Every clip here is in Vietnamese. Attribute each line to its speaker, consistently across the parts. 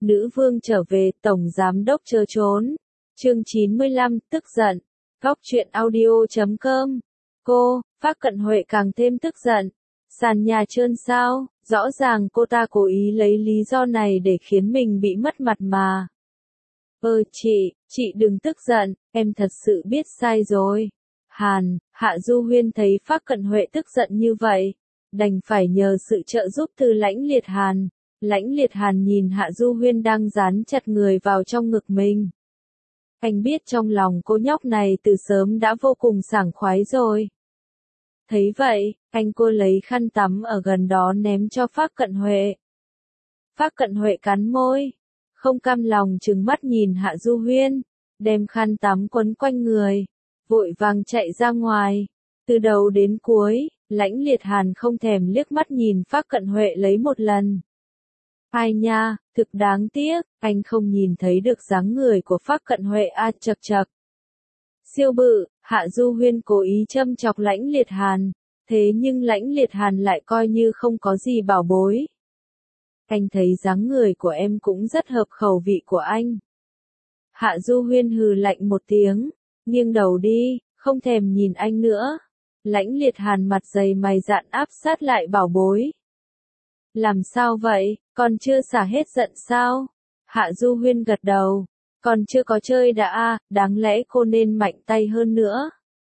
Speaker 1: Nữ vương trở về, tổng giám đốc chớ trốn. Chương 95, tức giận. Góc truyện audio.com. Cô, Phác Cận Huệ càng thêm tức giận. Sàn nhà trơn sao, rõ ràng cô ta cố ý lấy lý do này để khiến mình bị mất mặt mà. Chị đừng tức giận, em thật sự biết sai rồi. Hạ Du Huyên thấy Phác Cận Huệ tức giận như vậy, đành phải nhờ sự trợ giúp từ Lãnh Liệt Hàn. Lãnh Liệt Hàn nhìn Hạ Du Huyên đang dán chặt người vào trong ngực mình. Anh biết trong lòng cô nhóc này từ sớm đã vô cùng sảng khoái rồi. Thấy vậy, cô lấy khăn tắm ở gần đó ném cho Phác Cận Huệ. Phác Cận Huệ cắn môi, không cam lòng trừng mắt nhìn Hạ Du Huyên, đem khăn tắm quấn quanh người, vội vàng chạy ra ngoài. Từ đầu đến cuối, Lãnh Liệt Hàn không thèm liếc mắt nhìn Phác Cận Huệ lấy một lần. Ai nha, thực đáng tiếc, anh không nhìn thấy được dáng người của Phác Cận Huệ chậc chậc. Siêu bự, Hạ Du Huyên cố ý châm chọc Lãnh Liệt Hàn, thế nhưng Lãnh Liệt Hàn lại coi như không có gì bảo bối. Anh thấy dáng người của em cũng rất hợp khẩu vị của anh. Hạ Du Huyên hừ lạnh một tiếng, nghiêng đầu đi, không thèm nhìn anh nữa. Lãnh Liệt Hàn mặt dày mày dạn áp sát lại bảo bối. Làm sao vậy, còn chưa xả hết giận sao? Hạ Du Huyên gật đầu, còn chưa có chơi đã đáng lẽ cô nên mạnh tay hơn nữa.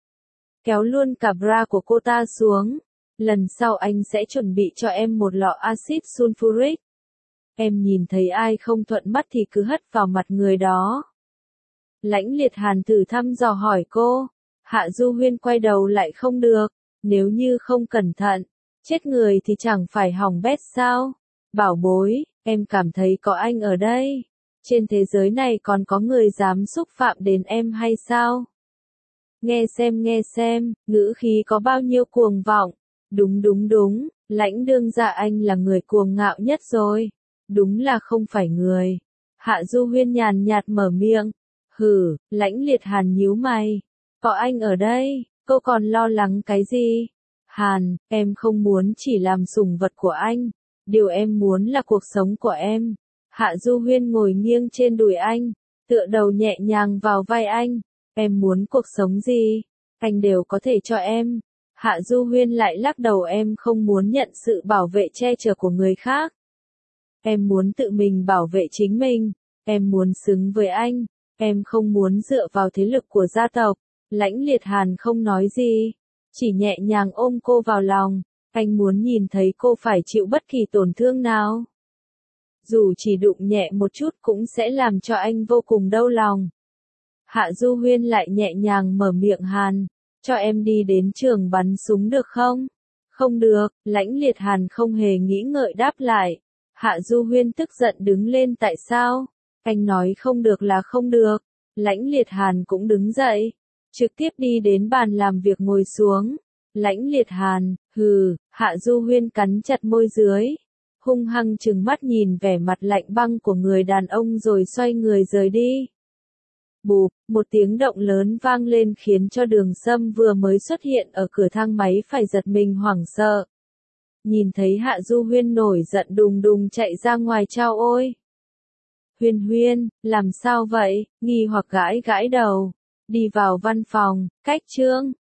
Speaker 1: Kéo luôn cả bra của cô ta xuống, lần sau anh sẽ chuẩn bị cho em một lọ axit sulfuric. Em nhìn thấy ai không thuận mắt thì cứ hất vào mặt người đó. Lãnh Liệt Hàn thử thăm dò hỏi cô. Hạ Du Huyên quay đầu lại không được, nếu như không cẩn thận, chết người thì chẳng phải hỏng bét sao? Bảo bối, em cảm thấy có anh ở đây, trên thế giới này còn có người dám xúc phạm đến em hay sao? Nghe xem, ngữ khí có bao nhiêu cuồng vọng. Đúng, Lãnh đương gia anh là người cuồng ngạo nhất rồi. Đúng là không phải người. Hạ Du Huyên nhàn nhạt mở miệng. Hử, Lãnh Liệt Hàn nhíu mày. Có anh ở đây, cô còn lo lắng cái gì? Hàn, em không muốn chỉ làm sủng vật của anh. Điều em muốn là cuộc sống của em. Hạ Du Huyên ngồi nghiêng trên đùi anh, tựa đầu nhẹ nhàng vào vai anh. Em muốn cuộc sống gì, anh đều có thể cho em. Hạ Du Huyên lại lắc đầu, em không muốn nhận sự bảo vệ che chở của người khác. Em muốn tự mình bảo vệ chính mình. Em muốn xứng với anh. Em không muốn dựa vào thế lực của gia tộc. Lãnh Liệt Hàn không nói gì, chỉ nhẹ nhàng ôm cô vào lòng. Anh muốn nhìn thấy cô phải chịu bất kỳ tổn thương nào. Dù chỉ đụng nhẹ một chút cũng sẽ làm cho anh vô cùng đau lòng. Hạ Du Huyên lại nhẹ nhàng mở miệng. Hàn, cho em đi đến trường bắn súng được không? Không được, Lãnh Liệt Hàn không hề nghĩ ngợi đáp lại. Hạ Du Huyên tức giận đứng lên. Tại sao? Anh nói không được là không được. Lãnh Liệt Hàn cũng đứng dậy, trực tiếp đi đến bàn làm việc ngồi xuống. Lãnh Liệt Hàn, hừ, Hạ Du Huyên cắn chặt môi dưới, hung hăng trừng mắt nhìn vẻ mặt lạnh băng của người đàn ông rồi xoay người rời đi. Bụp, một tiếng động lớn vang lên khiến cho Đường Sâm vừa mới xuất hiện ở cửa thang máy phải giật mình hoảng sợ. Nhìn thấy Hạ Du Huyên nổi giận đùng đùng chạy ra ngoài. Chao ôi! Huyên, làm sao vậy? Nghi hoặc gãi đầu. Đi vào văn phòng, cách Trương,